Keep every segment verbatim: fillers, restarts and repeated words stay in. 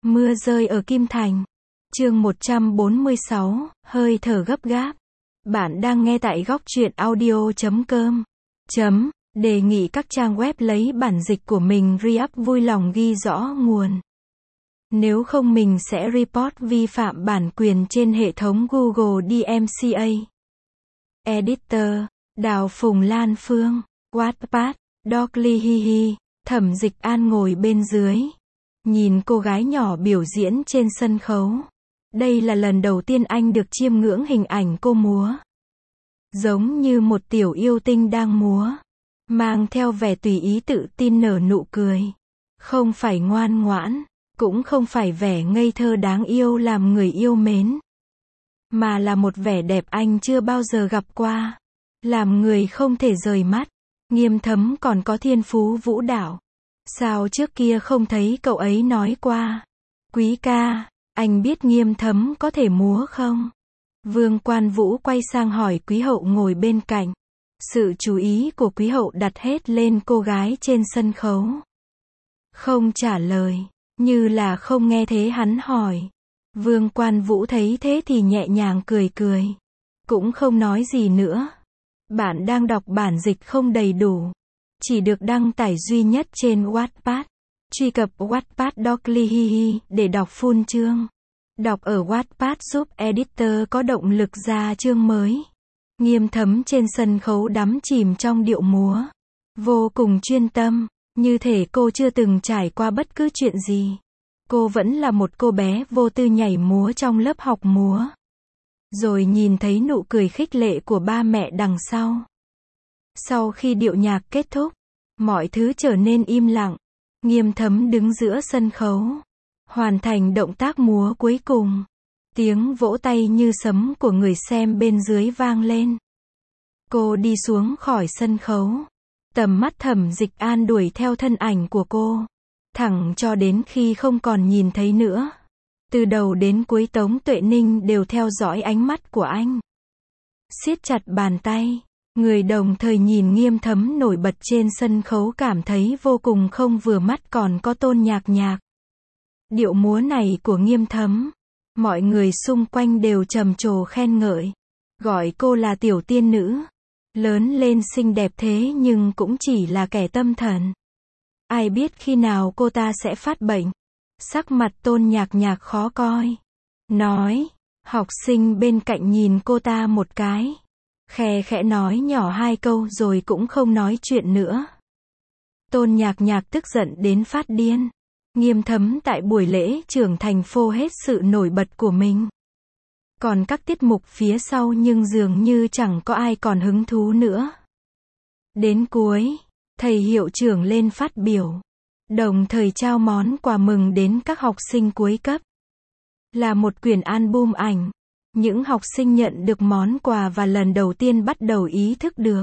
Mưa rơi ở Kim Thành. Chương một trăm bốn mươi sáu, hơi thở gấp gáp. Bạn đang nghe tại góc truyện audio chấm com. Chấm, đề nghị các trang web lấy bản dịch của mình re-up vui lòng ghi rõ nguồn. Nếu không mình sẽ report vi phạm bản quyền trên hệ thống Google đê em xê a. Editor, Đào Phùng Lan Phương, Wattpad, Dorkly hi hi, Thẩm Dịch An ngồi bên dưới. Nhìn cô gái nhỏ biểu diễn trên sân khấu. Đây là lần đầu tiên anh được chiêm ngưỡng hình ảnh cô múa. Giống như một tiểu yêu tinh đang múa. Mang theo vẻ tùy ý tự tin nở nụ cười. Không phải ngoan ngoãn, cũng không phải vẻ ngây thơ đáng yêu làm người yêu mến. Mà là một vẻ đẹp anh chưa bao giờ gặp qua. Làm người không thể rời mắt. Nghiêm Thấm còn có thiên phú vũ đạo. Sao trước kia không thấy cậu ấy nói qua? Quý ca, anh biết Nghiêm Thấm có thể múa không? Vương Quan Vũ quay sang hỏi Quý Hậu ngồi bên cạnh. Sự chú ý của Quý Hậu đặt hết lên cô gái trên sân khấu. Không trả lời, như là không nghe thế hắn hỏi. Vương Quan Vũ thấy thế thì nhẹ nhàng cười cười. Cũng không nói gì nữa. Bạn đang đọc bản dịch không đầy đủ. Chỉ được đăng tải duy nhất trên Wattpad. Truy cập Wattpad Dorkly hi hi để đọc full chương. Đọc ở Wattpad giúp editor có động lực ra chương mới. Nghiêm Thấm trên sân khấu đắm chìm trong điệu múa. Vô cùng chuyên tâm, như thể cô chưa từng trải qua bất cứ chuyện gì. Cô vẫn là một cô bé vô tư nhảy múa trong lớp học múa. Rồi nhìn thấy nụ cười khích lệ của ba mẹ đằng sau. Sau khi điệu nhạc kết thúc, mọi thứ trở nên im lặng. Nghiêm Thấm đứng giữa sân khấu, hoàn thành động tác múa cuối cùng. Tiếng vỗ tay như sấm của người xem bên dưới vang lên. Cô đi xuống khỏi sân khấu. Tầm mắt Thẩm Dịch An đuổi theo thân ảnh của cô, thẳng cho đến khi không còn nhìn thấy nữa. Từ đầu đến cuối Tống Tuệ Ninh đều theo dõi ánh mắt của anh. Siết chặt bàn tay. Người đồng thời nhìn Nghiêm Thấm nổi bật trên sân khấu cảm thấy vô cùng không vừa mắt còn có Tôn Nhạc Nhạc. Điệu múa này của Nghiêm Thấm, mọi người xung quanh đều trầm trồ khen ngợi. Gọi cô là tiểu tiên nữ. Lớn lên xinh đẹp thế nhưng cũng chỉ là kẻ tâm thần. Ai biết khi nào cô ta sẽ phát bệnh. Sắc mặt Tôn Nhạc Nhạc khó coi. Nói, học sinh bên cạnh nhìn cô ta một cái. Khe khẽ nói nhỏ hai câu rồi cũng không nói chuyện nữa. Tôn Nhạc Nhạc tức giận đến phát điên. Nghiêm Thấm tại buổi lễ trưởng thành phô hết sự nổi bật của mình. Còn các tiết mục phía sau nhưng dường như chẳng có ai còn hứng thú nữa. Đến cuối, thầy hiệu trưởng lên phát biểu. Đồng thời trao món quà mừng đến các học sinh cuối cấp. Là một quyển album ảnh. Những học sinh nhận được món quà và lần đầu tiên bắt đầu ý thức được.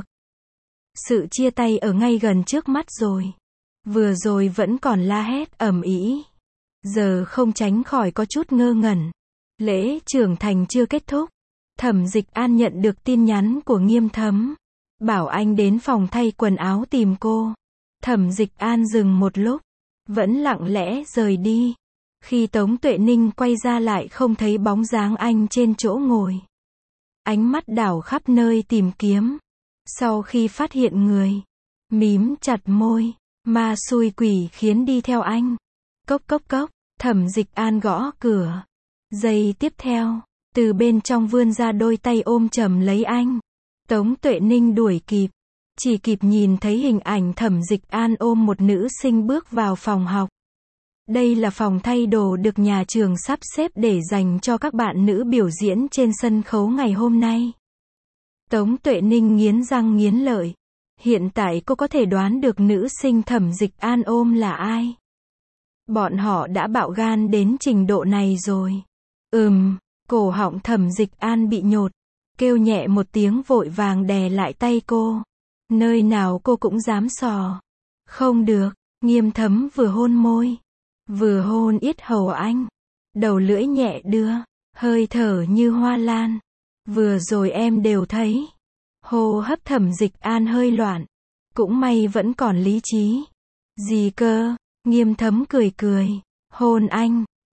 Sự chia tay ở ngay gần trước mắt rồi. Vừa rồi vẫn còn la hét ầm ĩ. Giờ không tránh khỏi có chút ngơ ngẩn. Lễ trưởng thành chưa kết thúc. Thẩm Dịch An nhận được tin nhắn của Nghiêm Thấm. Bảo anh đến phòng thay quần áo tìm cô. Thẩm Dịch An dừng một lúc. Vẫn lặng lẽ rời đi. Khi Tống Tuệ Ninh quay ra lại không thấy bóng dáng anh trên chỗ ngồi. Ánh mắt đảo khắp nơi tìm kiếm. Sau khi phát hiện người, mím chặt môi, ma xui quỷ khiến đi theo anh. Cốc cốc cốc, Thẩm Dịch An gõ cửa. Giây tiếp theo, từ bên trong vươn ra đôi tay ôm chầm lấy anh. Tống Tuệ Ninh đuổi kịp. Chỉ kịp nhìn thấy hình ảnh Thẩm Dịch An ôm một nữ sinh bước vào phòng học. Đây là phòng thay đồ được nhà trường sắp xếp để dành cho các bạn nữ biểu diễn trên sân khấu ngày hôm nay. Tống Tuệ Ninh nghiến răng nghiến lợi. Hiện tại cô có thể đoán được nữ sinh Thẩm Dịch An ôm là ai. Bọn họ đã bạo gan đến trình độ này rồi. Ừm, cổ họng Thẩm Dịch An bị nhột. Kêu nhẹ một tiếng vội vàng đè lại tay cô. Nơi nào cô cũng dám sò. Không được, Nghiêm Thấm vừa hôn môi. Vừa hôn yết hầu anh. Đầu lưỡi nhẹ đưa. Hơi thở như hoa lan. Vừa rồi em đều thấy. Hô hấp Thẩm Dịch An hơi loạn. Cũng may vẫn còn lý trí. Gì cơ? Nghiêm Thấm cười cười. Hôn anh.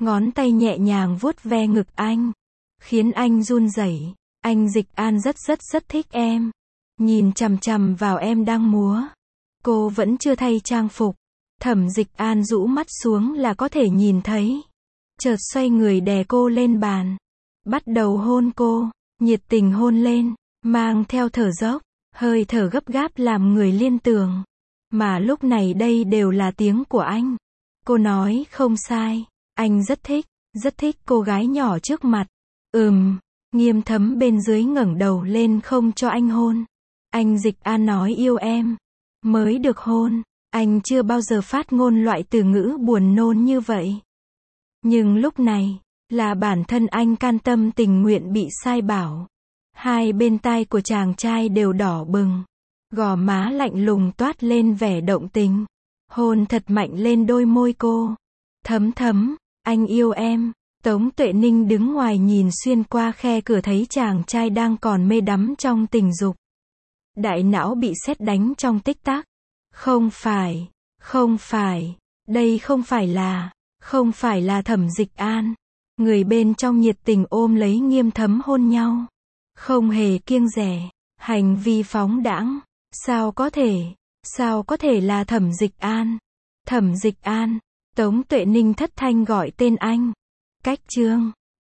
Ngón tay nhẹ nhàng vuốt ve ngực anh, khiến anh run rẩy. Anh Dịch An rất rất rất thích em. Nhìn chằm chằm vào em đang múa. Cô vẫn chưa thay trang phục. Thẩm Dịch An rũ mắt xuống là có thể nhìn thấy. Chợt xoay người đè cô lên bàn. Bắt đầu hôn cô, nhiệt tình hôn lên, mang theo thở dốc, hơi thở gấp gáp làm người liên tưởng. Mà lúc này đây đều là tiếng của anh. Cô nói không sai, anh rất thích, rất thích cô gái nhỏ trước mặt. Ừm, Nghiêm Thấm bên dưới ngẩng đầu lên không cho anh hôn. Anh Dịch An nói yêu em, mới được hôn. Anh chưa bao giờ phát ngôn loại từ ngữ buồn nôn như vậy. Nhưng lúc này, là bản thân anh can tâm tình nguyện bị sai bảo. Hai bên tai của chàng trai đều đỏ bừng. Gò má lạnh lùng toát lên vẻ động tình. Hôn thật mạnh lên đôi môi cô. Thấm thấm, anh yêu em. Tống Tuệ Ninh đứng ngoài nhìn xuyên qua khe cửa thấy chàng trai đang còn mê đắm trong tình dục. Đại não bị sét đánh trong tích tắc. Không phải, không phải, đây không phải là, không phải là Thẩm Dịch An. Người bên trong nhiệt tình ôm lấy Nghiêm Thấm hôn nhau. Không hề kiêng dè, hành vi phóng đãng. Sao có thể, sao có thể là Thẩm Dịch An? Thẩm Dịch An, Tống Tuệ Ninh thất thanh gọi tên anh. Cách chương